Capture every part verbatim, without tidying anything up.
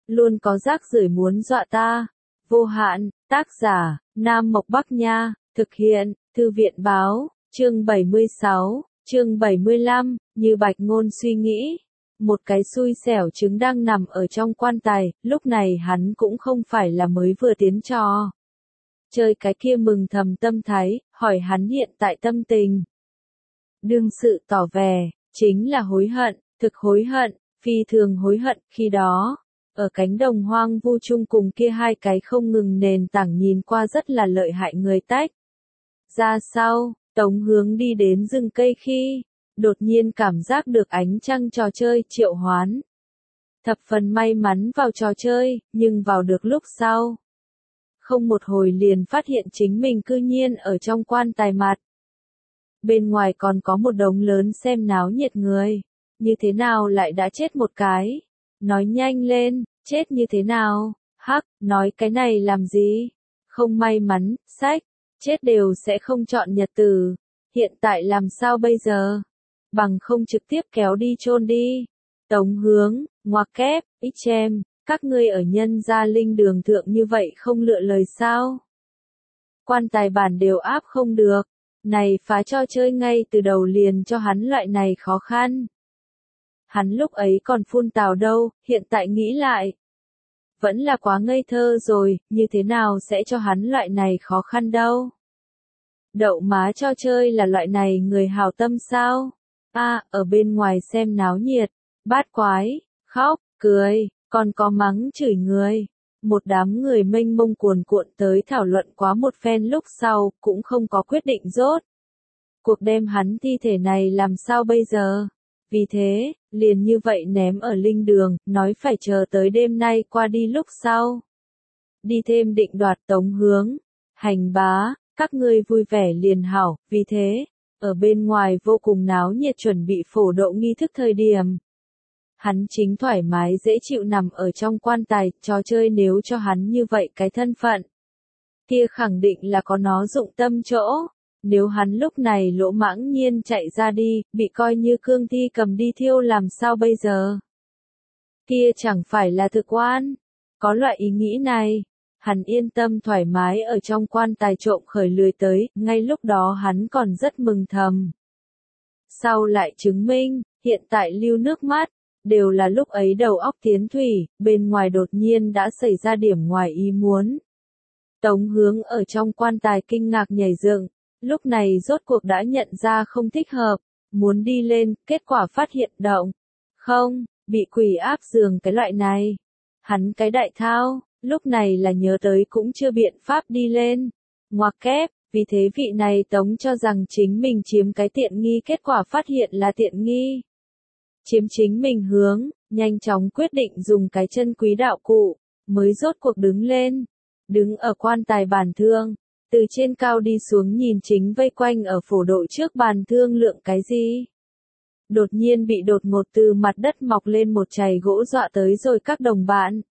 luôn có rác rưởi muốn dọa ta. Vô hạn, tác giả, Nam Mộc Bắc Nha, thực hiện, Thư viện Báo, chương bảy mươi sáu, chương bảy mươi lăm, như Bạch Ngôn suy nghĩ. Một cái xui xẻo trứng đang nằm ở trong quan tài, lúc này hắn cũng không phải là mới vừa tiến trò. Chơi cái kia mừng thầm tâm thái, hỏi hắn hiện tại tâm tình. Đương sự tỏ vẻ, chính là hối hận, thực hối hận, phi thường hối hận, khi đó, ở cánh đồng hoang vu chung cùng kia hai cái không ngừng nền tảng nhìn qua rất là lợi hại người tách. Ra sau, Tống Hướng đi đến rừng cây khi, đột nhiên cảm giác được ánh trăng trò chơi triệu hoán. Thập phần may mắn vào trò chơi, nhưng vào được lúc sau. Không một hồi liền phát hiện chính mình cư nhiên ở trong quan tài mặt. Bên ngoài còn có một đống lớn xem náo nhiệt người. Như thế nào lại đã chết một cái? Nói nhanh lên, chết như thế nào? Hắc, nói cái này làm gì? Không may mắn, sách, chết đều sẽ không chọn nhật tử. Hiện tại làm sao bây giờ? Bằng không trực tiếp kéo đi chôn đi. Tống Hướng, ngoặc kép, ít chem, các ngươi ở nhân gia linh đường thượng như vậy không lựa lời sao? Quan tài bản đều áp không được. Này phá cho chơi ngay từ đầu liền cho hắn loại này khó khăn. Hắn lúc ấy còn phun tào đâu, hiện tại nghĩ lại. Vẫn là quá ngây thơ rồi, như thế nào sẽ cho hắn loại này khó khăn đâu. Đậu má cho chơi là loại này người hào tâm sao? A, ở bên ngoài xem náo nhiệt, bát quái, khóc, cười, còn có mắng chửi người. Một đám người mênh mông cuồn cuộn tới thảo luận quá một phen lúc sau, cũng không có quyết định rốt. Cuộc đem hắn thi thể này làm sao bây giờ? Vì thế, liền như vậy ném ở linh đường, nói phải chờ tới đêm nay qua đi lúc sau. Đi thêm định đoạt Tống Hướng, hành bá, các ngươi vui vẻ liền hảo, vì thế, ở bên ngoài vô cùng náo nhiệt chuẩn bị phổ độ nghi thức thời điểm. Hắn chính thoải mái dễ chịu nằm ở trong quan tài, trò chơi nếu cho hắn như vậy cái thân phận. Kia khẳng định là có nó dụng tâm chỗ. Nếu hắn lúc này lỗ mãng nhiên chạy ra đi, bị coi như cương thi cầm đi thiêu làm sao bây giờ? Kia chẳng phải là thực oan. Có loại ý nghĩ này, hắn yên tâm thoải mái ở trong quan tài trộm khởi lười tới, ngay lúc đó hắn còn rất mừng thầm. Sau lại chứng minh, hiện tại lưu nước mắt, đều là lúc ấy đầu óc tiến thủy, bên ngoài đột nhiên đã xảy ra điểm ngoài ý muốn. Tống Hướng ở trong quan tài kinh ngạc nhảy dựng. Lúc này rốt cuộc đã nhận ra không thích hợp, muốn đi lên, kết quả phát hiện động. Không, bị quỷ áp giường cái loại này. Hắn cái đại thao, lúc này là nhớ tới cũng chưa biện pháp đi lên. Ngoặc kép, vì thế vị này Tống cho rằng chính mình chiếm cái tiện nghi, kết quả phát hiện là tiện nghi. Chiếm chính mình hướng, nhanh chóng quyết định dùng cái chân quý đạo cụ, mới rốt cuộc đứng lên. Đứng ở quan tài bàn thương. Từ trên cao đi xuống nhìn chính vây quanh ở phổ độ trước bàn thương lượng cái gì. Đột nhiên bị đột ngột từ mặt đất mọc lên một chày gỗ dọa tới rồi các đồng bạn.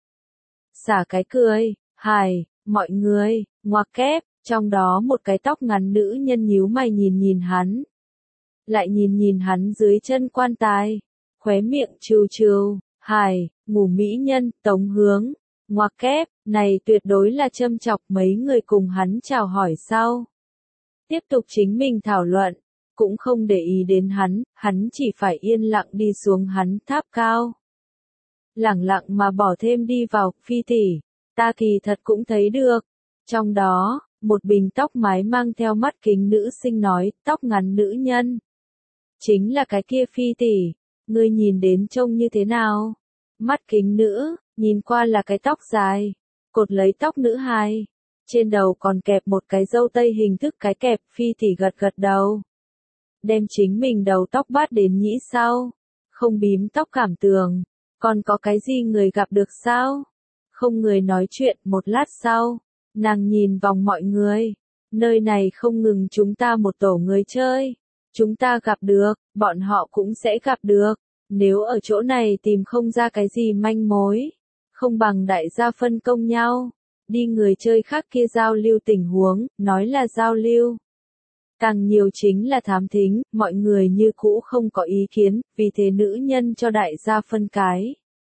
Xả cái cười, hài, mọi người, ngoặc kép, trong đó một cái tóc ngắn nữ nhân nhíu mày nhìn nhìn hắn. Lại nhìn nhìn hắn dưới chân quan tài, khóe miệng trừ trừ, hài, ngủ mỹ nhân, Tống Hướng. Ngoặc kép, này tuyệt đối là châm chọc mấy người cùng hắn chào hỏi sau. Tiếp tục chính mình thảo luận, cũng không để ý đến hắn, hắn chỉ phải yên lặng đi xuống hắn tháp cao. Lẳng lặng mà bỏ thêm đi vào, phi tỷ, ta kỳ thật cũng thấy được. Trong đó, một bình tóc mái mang theo mắt kính nữ sinh nói, tóc ngắn nữ nhân. Chính là cái kia phi tỷ, ngươi nhìn đến trông như thế nào? Mắt kính nữ. Nhìn qua là cái tóc dài, cột lấy tóc nữ hài, trên đầu còn kẹp một cái râu tây hình thức cái kẹp, phi tỷ gật gật đầu. Đem chính mình đầu tóc bát đến nhĩ sau, không bím tóc cảm tường, còn có cái gì người gặp được sao? Không người nói chuyện, một lát sau, nàng nhìn vòng mọi người, nơi này không ngừng chúng ta một tổ người chơi, chúng ta gặp được, bọn họ cũng sẽ gặp được, nếu ở chỗ này tìm không ra cái gì manh mối. Không bằng đại gia phân công nhau, đi người chơi khác kia giao lưu tình huống, nói là giao lưu. Càng nhiều chính là thám thính, mọi người như cũ không có ý kiến, vì thế nữ nhân cho đại gia phân cái.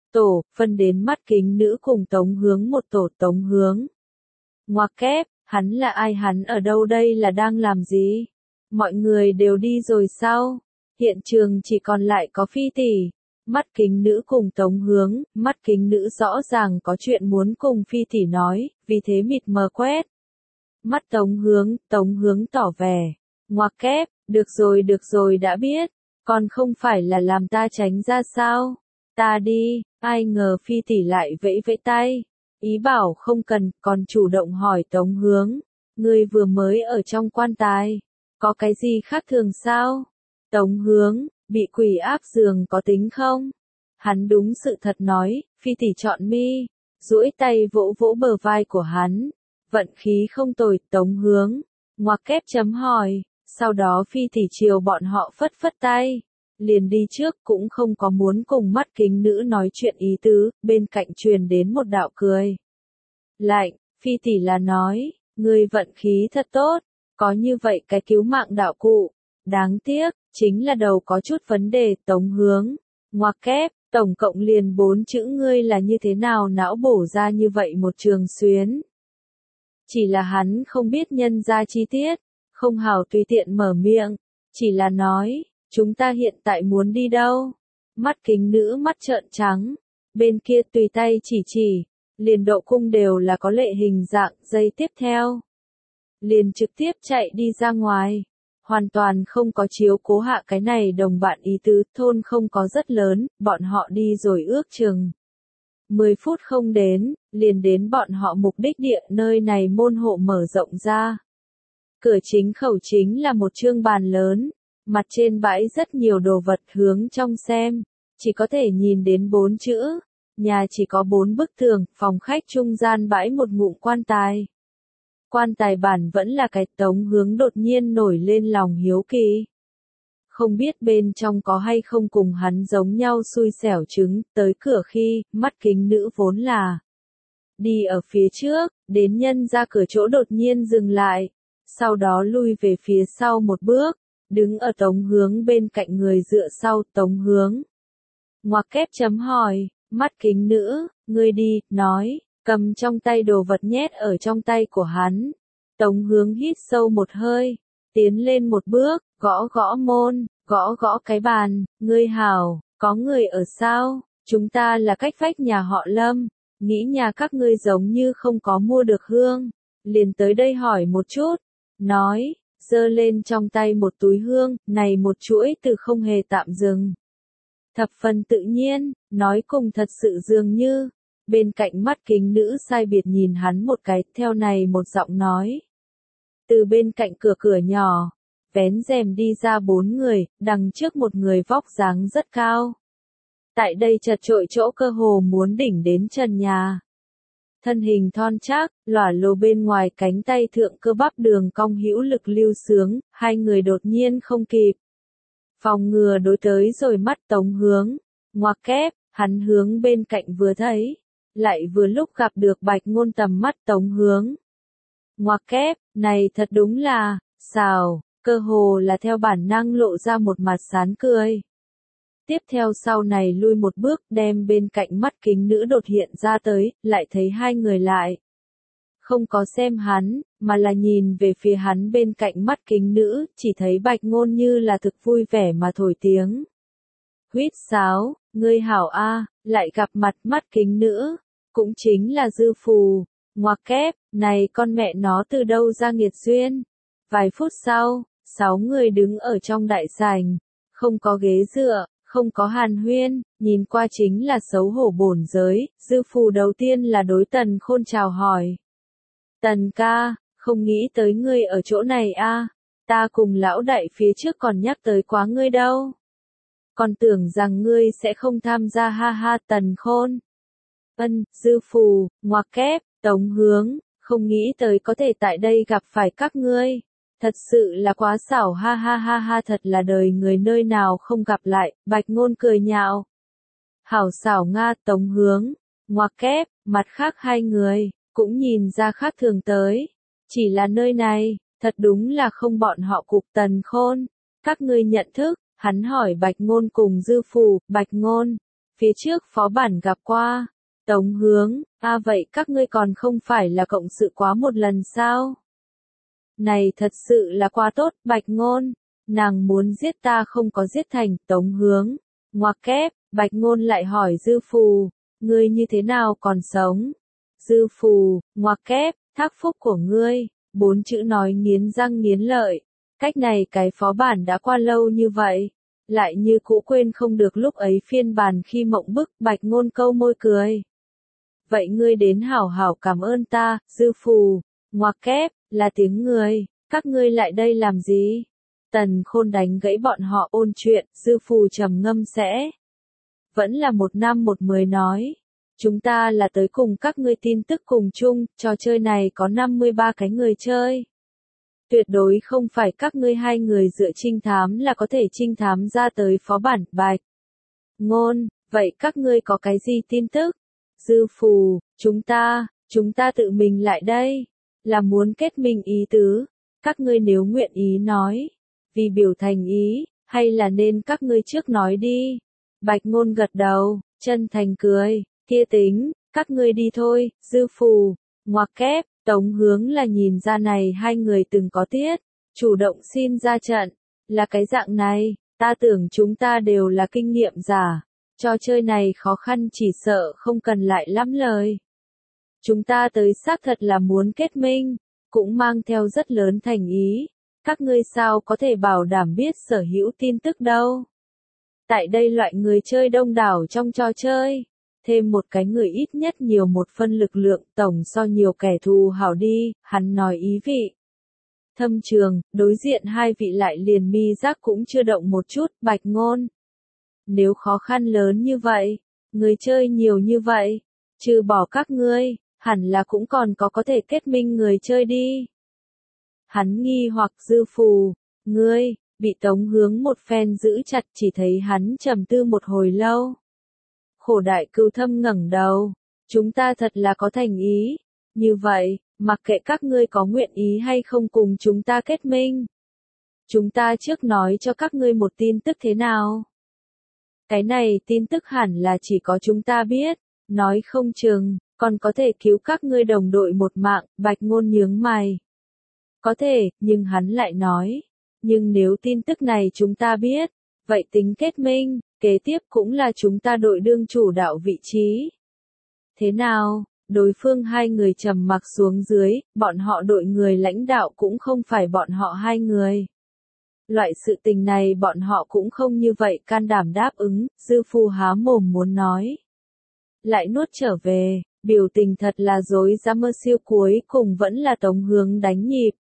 tổ, phân đến mắt kính nữ cùng Tống Hướng một tổ. Tống Hướng. Ngoặc kép, hắn là ai, hắn ở đâu, đây là đang làm gì? Mọi người đều đi rồi sao? Hiện trường chỉ còn lại có Phi tỷ. Mắt kính nữ cùng Tống Hướng, mắt kính nữ rõ ràng có chuyện muốn cùng Phi tỷ nói, vì thế mịt mờ quét. Mắt Tống Hướng, Tống Hướng tỏ vẻ. Ngoặc kép, được rồi được rồi đã biết, còn không phải là làm ta tránh ra sao? Ta đi, ai ngờ Phi tỷ lại vẫy vẫy tay. Ý bảo không cần, còn chủ động hỏi Tống Hướng. Ngươi vừa mới ở trong quan tài, có cái gì khác thường sao? Tống Hướng, bị quỷ áp giường có tính không? Hắn đúng sự thật nói, Phi tỷ chọn mi, duỗi tay vỗ vỗ bờ vai của hắn. Vận khí không tồi. Tống Hướng. Ngoặc kép chấm hỏi, sau đó Phi tỷ chiều bọn họ phất phất tay. Liền đi trước, cũng không có muốn cùng mắt kính nữ nói chuyện ý tứ, bên cạnh truyền đến một đạo cười lạnh. Phi tỷ là nói, ngươi vận khí thật tốt, có như vậy cái cứu mạng đạo cụ. Đáng tiếc, chính là đầu có chút vấn đề. Tống Hướng. Ngoặc kép, tổng cộng liền bốn chữ, ngươi là như thế nào não bổ ra như vậy một trường xuyến. Chỉ là hắn không biết nhân ra chi tiết, không hào tùy tiện mở miệng, chỉ là nói, chúng ta hiện tại muốn đi đâu? Mắt kính nữ mắt trợn trắng, bên kia tùy tay chỉ chỉ, liền độ cung đều là có lệ hình dạng. Giây tiếp theo, liền trực tiếp chạy đi ra ngoài, hoàn toàn không có chiếu cố hạ cái này đồng bạn ý tứ. Thôn không có rất lớn, bọn họ đi rồi ước chừng mười phút không đến, liền đến bọn họ mục đích địa. Nơi này môn hộ mở rộng ra, cửa chính khẩu chính là một chương bàn lớn, mặt trên bãi rất nhiều đồ vật. Hướng trong xem, chỉ có thể nhìn đến bốn chữ, nhà chỉ có bốn bức tường. Phòng khách trung gian bãi một ngụm quan tài. Quan tài bản vẫn là cái. Tống Hướng đột nhiên nổi lên lòng hiếu kỳ. Không biết bên trong có hay không cùng hắn giống nhau xui xẻo chứng. Tới cửa khi, mắt kính nữ vốn là đi ở phía trước, đến nhân ra cửa chỗ đột nhiên dừng lại, sau đó lui về phía sau một bước, đứng ở Tống Hướng bên cạnh người dựa sau. Tống Hướng. Ngoặc kép chấm hỏi, mắt kính nữ, ngươi đi, nói, cầm trong tay đồ vật nhét ở trong tay của hắn. Tống Hướng hít sâu một hơi, tiến lên một bước, gõ gõ môn, gõ gõ cái bàn. Ngươi hảo, có người ở sao? Chúng ta là cách vách nhà họ Lâm, nghĩ nhà các ngươi giống như không có mua được hương, liền tới đây hỏi một chút. Nói, giơ lên trong tay một túi hương, này một chuỗi từ không hề tạm dừng. Thập phần tự nhiên, nói cùng thật sự dường như. Bên cạnh mắt kính nữ sai biệt nhìn hắn một cái, theo này một giọng nói. Từ bên cạnh cửa cửa nhỏ, vén rèm đi ra bốn người, đằng trước một người vóc dáng rất cao. Tại đây chật trội chỗ cơ hồ muốn đỉnh đến trần nhà. Thân hình thon chắc, lỏa lồ bên ngoài cánh tay thượng cơ bắp đường cong hữu lực lưu sướng, hai người đột nhiên không kịp phòng ngừa đối tới rồi. Mắt Tống Hướng. Ngoặc kép, hắn hướng bên cạnh vừa thấy, lại vừa lúc gặp được Bạch Ngôn. Tầm mắt Tống Hướng. Ngoặc kép, này thật đúng là xào, cơ hồ là theo bản năng lộ ra một mặt sán cười. Tiếp theo sau này lui một bước, đem bên cạnh mắt kính nữ đột hiện ra tới, lại thấy hai người lại không có xem hắn, mà là nhìn về phía hắn bên cạnh mắt kính nữ. Chỉ thấy Bạch Ngôn như là thực vui vẻ mà thổi tiếng huýt sáo. Ngươi hảo a, lại gặp mặt mắt kính nữ, cũng chính là Dư Phù. Ngoặc kép, này con mẹ nó từ đâu ra nghiệt duyên. Vài phút sau, sáu người đứng ở trong đại sảnh, không có ghế dựa, không có hàn huyên, nhìn qua chính là xấu hổ bổn giới. Dư Phù đầu tiên là đối Tần Khôn chào hỏi. Tần ca, không nghĩ tới ngươi ở chỗ này a, ta cùng lão đại phía trước còn nhắc tới quá ngươi đâu. Còn tưởng rằng ngươi sẽ không tham gia, ha ha. Tần Khôn. Ân, Dư Phù. Ngoặc kép, Tống Hướng, không nghĩ tới có thể tại đây gặp phải các ngươi. Thật sự là quá xảo, ha ha ha ha, thật là đời người nơi nào không gặp lại. Bạch Ngôn cười nhạo. Hảo xảo Nga. Tống Hướng. Ngoặc kép, mặt khác hai người cũng nhìn ra khác thường tới. Chỉ là nơi này, thật đúng là không bọn họ cục. Tần Khôn, các ngươi nhận thức? Hắn hỏi Bạch Ngôn cùng Dư Phù. Bạch Ngôn, phía trước phó bản gặp qua. Tống Hướng, à vậy các ngươi còn không phải là cộng sự quá một lần sao? Này thật sự là quá tốt, Bạch Ngôn. Nàng muốn giết ta không có giết thành. Tống Hướng, ngoặc kép, Bạch Ngôn lại hỏi Dư Phù, ngươi như thế nào còn sống? Dư Phù, ngoặc kép, thác phúc của ngươi. Bốn chữ nói nghiến răng nghiến lợi. Cách này cái phó bản đã qua lâu như vậy. Lại như cũ quên không được lúc ấy phiên bản khi mộng bức. Bạch Ngôn câu môi cười. Vậy ngươi đến hảo hảo cảm ơn ta. Dư Phù, ngoặc kép, là tiếng người. Các ngươi lại đây làm gì? Tần Khôn đánh gãy bọn họ ôn chuyện. Dư Phù trầm ngâm sẽ. Vẫn là một năm một mười nói. Chúng ta là tới cùng các ngươi tin tức cùng chung. Trò chơi này có năm mươi ba cái người chơi. Tuyệt đối không phải các ngươi hai người dựa trinh thám là có thể trinh thám ra tới phó bản. Bạch Ngôn, vậy các ngươi có cái gì tin tức? Dư Phù, chúng ta, chúng ta tự mình lại đây. Là muốn kết minh ý tứ. Các ngươi nếu nguyện ý nói. Vì biểu thành ý, hay là nên các ngươi trước nói đi. Bạch Ngôn gật đầu, chân thành cười. Kia tính, các ngươi đi thôi. Dư Phù, ngoặc kép, Tống Hướng là nhìn ra này hai người từng có tiết, chủ động xin ra trận, là cái dạng này, ta tưởng chúng ta đều là kinh nghiệm giả, trò chơi này khó khăn chỉ sợ không cần lại lắm lời. Chúng ta tới xác thật là muốn kết minh, cũng mang theo rất lớn thành ý, các ngươi sao có thể bảo đảm biết sở hữu tin tức đâu. Tại đây loại người chơi đông đảo trong trò chơi. Thêm một cái người ít nhất nhiều một phân lực lượng tổng so nhiều kẻ thù hảo đi, hắn nói ý vị. Thâm Trường, đối diện hai vị lại liền mi giác cũng chưa động một chút. Bạch Ngôn. Nếu khó khăn lớn như vậy, người chơi nhiều như vậy, trừ bỏ các ngươi, hẳn là cũng còn có có thể kết minh người chơi đi. Hắn nghi hoặc. Dư Phù, ngươi, bị Tống Hướng một phen giữ chặt chỉ thấy hắn trầm tư một hồi lâu. Khổ Đại Cừu Thâm ngẩng đầu, chúng ta thật là có thành ý, như vậy, mặc kệ các ngươi có nguyện ý hay không cùng chúng ta kết minh. Chúng ta trước nói cho các ngươi một tin tức thế nào. Cái này tin tức hẳn là chỉ có chúng ta biết, nói không chừng, còn có thể cứu các ngươi đồng đội một mạng. Bạch Ngôn nhướng mày. Có thể, nhưng hắn lại nói, nhưng nếu tin tức này chúng ta biết, vậy tính kết minh. Kế tiếp cũng là chúng ta đội đương chủ đạo vị trí. Thế nào? Đối phương hai người trầm mặc xuống dưới, bọn họ đội người lãnh đạo cũng không phải bọn họ hai người. Loại sự tình này bọn họ cũng không như vậy can đảm đáp ứng. Dư Phù há mồm muốn nói. Lại nuốt trở về, biểu tình thật là dối dám mơ siêu, cuối cùng vẫn là Tống Hướng đánh nhịp.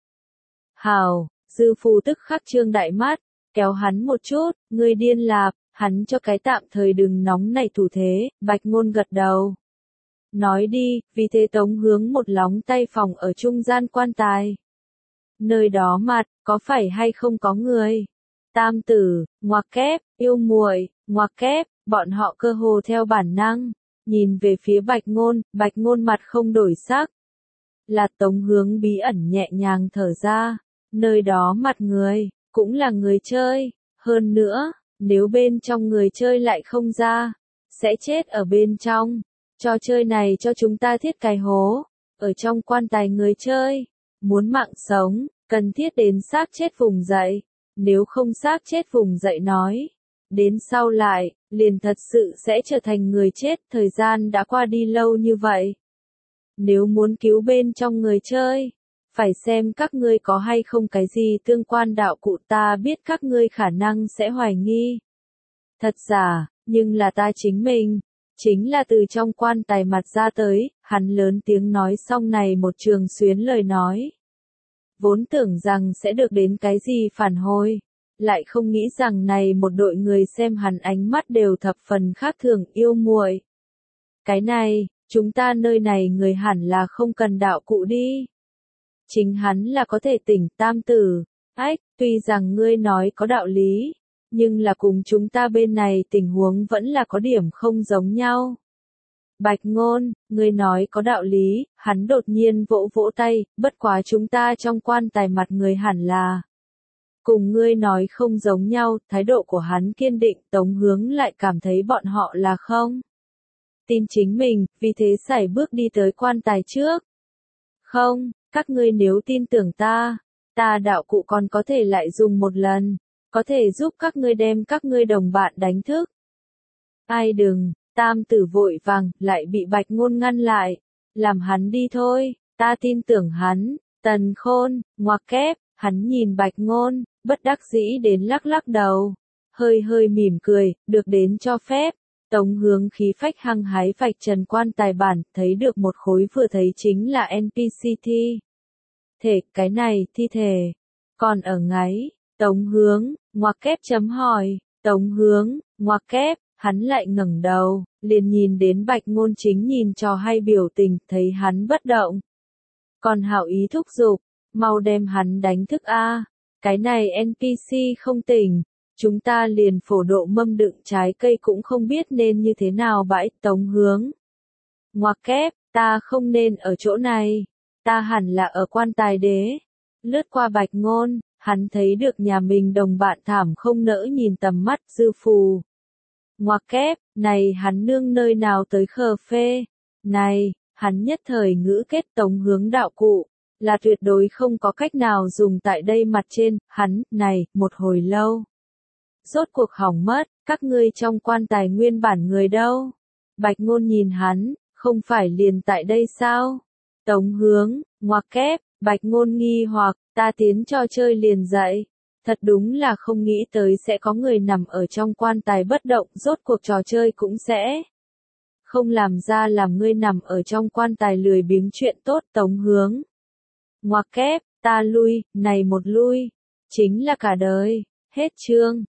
Hào, Dư Phù tức khắc trương đại mắt, kéo hắn một chút, ngươi điên lạp. Hắn cho cái tạm thời đừng nóng nảy thủ thế. Bạch Ngôn gật đầu. Nói đi, vì thế Tống Hướng một lóng tay phòng ở trung gian quan tài. Nơi đó mặt, có phải hay không có người? Tam tử, ngoặc kép, yêu muội, ngoặc kép, bọn họ cơ hồ theo bản năng. Nhìn về phía Bạch Ngôn, Bạch Ngôn mặt không đổi sắc. Là Tống Hướng bí ẩn nhẹ nhàng thở ra. Nơi đó mặt người, cũng là người chơi. Hơn nữa, nếu bên trong người chơi lại không ra, sẽ chết ở bên trong. Trò chơi này cho chúng ta thiết cái hố, ở trong quan tài người chơi. Muốn mạng sống, cần thiết đến xác chết vùng dậy. Nếu không xác chết vùng dậy nói, đến sau lại, liền thật sự sẽ trở thành người chết. Thời gian đã qua đi lâu như vậy. Nếu muốn cứu bên trong người chơi, phải xem các ngươi có hay không cái gì tương quan đạo cụ. Ta biết các ngươi khả năng sẽ hoài nghi. Thật giả, nhưng là ta chính mình. Chính là từ trong quan tài mặt ra tới. Hắn lớn tiếng nói xong này một trường xuyến lời nói. Vốn tưởng rằng sẽ được đến cái gì phản hồi. Lại không nghĩ rằng này một đội người xem hắn ánh mắt đều thập phần khác thường. Yêu muội. Cái này, chúng ta nơi này người hẳn là không cần đạo cụ đi. Chính hắn là có thể tỉnh. Tam tử, ách, tuy rằng ngươi nói có đạo lý, nhưng là cùng chúng ta bên này tình huống vẫn là có điểm không giống nhau. Bạch Ngôn, ngươi nói có đạo lý. Hắn đột nhiên vỗ vỗ tay, bất quá chúng ta trong quan tài mặt người hẳn là Cùng ngươi nói không giống nhau, thái độ của hắn kiên định, Tống Hướng lại cảm thấy bọn họ là không tin chính mình, vì thế sải bước đi tới quan tài trước. Không, các ngươi nếu tin tưởng ta, ta đạo cụ còn có thể lại dùng một lần, có thể giúp các ngươi đem các ngươi đồng bạn đánh thức. Ai đừng, Tam Tử vội vàng, lại bị Bạch Ngôn ngăn lại, làm hắn đi thôi, ta tin tưởng hắn. Tần Khôn, ngoặc kép, hắn nhìn Bạch Ngôn, bất đắc dĩ đến lắc lắc đầu, hơi hơi mỉm cười, được đến cho phép. Tống Hướng khí phách hăng hái vạch trần quan tài bản, thấy được một khối vừa thấy chính là en pê xê thi thể, cái này, thi thể, còn ở ngáy. Tống Hướng, ngoặc kép chấm hỏi, Tống Hướng, ngoặc kép, hắn lại ngẩng đầu, liền nhìn đến Bạch Ngôn chính nhìn trò hay biểu tình, thấy hắn bất động. Còn hảo ý thúc giục, mau đem hắn đánh thức a, cái này en pê xê không tỉnh, chúng ta liền phổ độ mâm đựng trái cây cũng không biết nên như thế nào bãi. Tống Hướng, ngoặc kép, ta không nên ở chỗ này, ta hẳn là ở quan tài đế. Lướt qua Bạch Ngôn, hắn thấy được nhà mình đồng bạn thảm không nỡ nhìn tầm mắt Dư Phù. Ngoặc kép, này hắn nương nơi nào tới khờ phê, này, hắn nhất thời ngữ kết. Tống Hướng đạo cụ, là tuyệt đối không có cách nào dùng tại đây mặt trên, hắn, này, một hồi lâu. Rốt cuộc hỏng mất, các ngươi trong quan tài nguyên bản người đâu? Bạch Ngôn nhìn hắn, không phải liền tại đây sao? Tống Hướng, ngoặc kép, Bạch Ngôn nghi hoặc, ta tiến cho chơi liền dậy. Thật đúng là không nghĩ tới sẽ có người nằm ở trong quan tài bất động, rốt cuộc trò chơi cũng sẽ không làm ra làm ngươi nằm ở trong quan tài lười biếng chuyện tốt. Tống Hướng, ngoặc kép, ta lui, này một lui, chính là cả đời. Hết chương.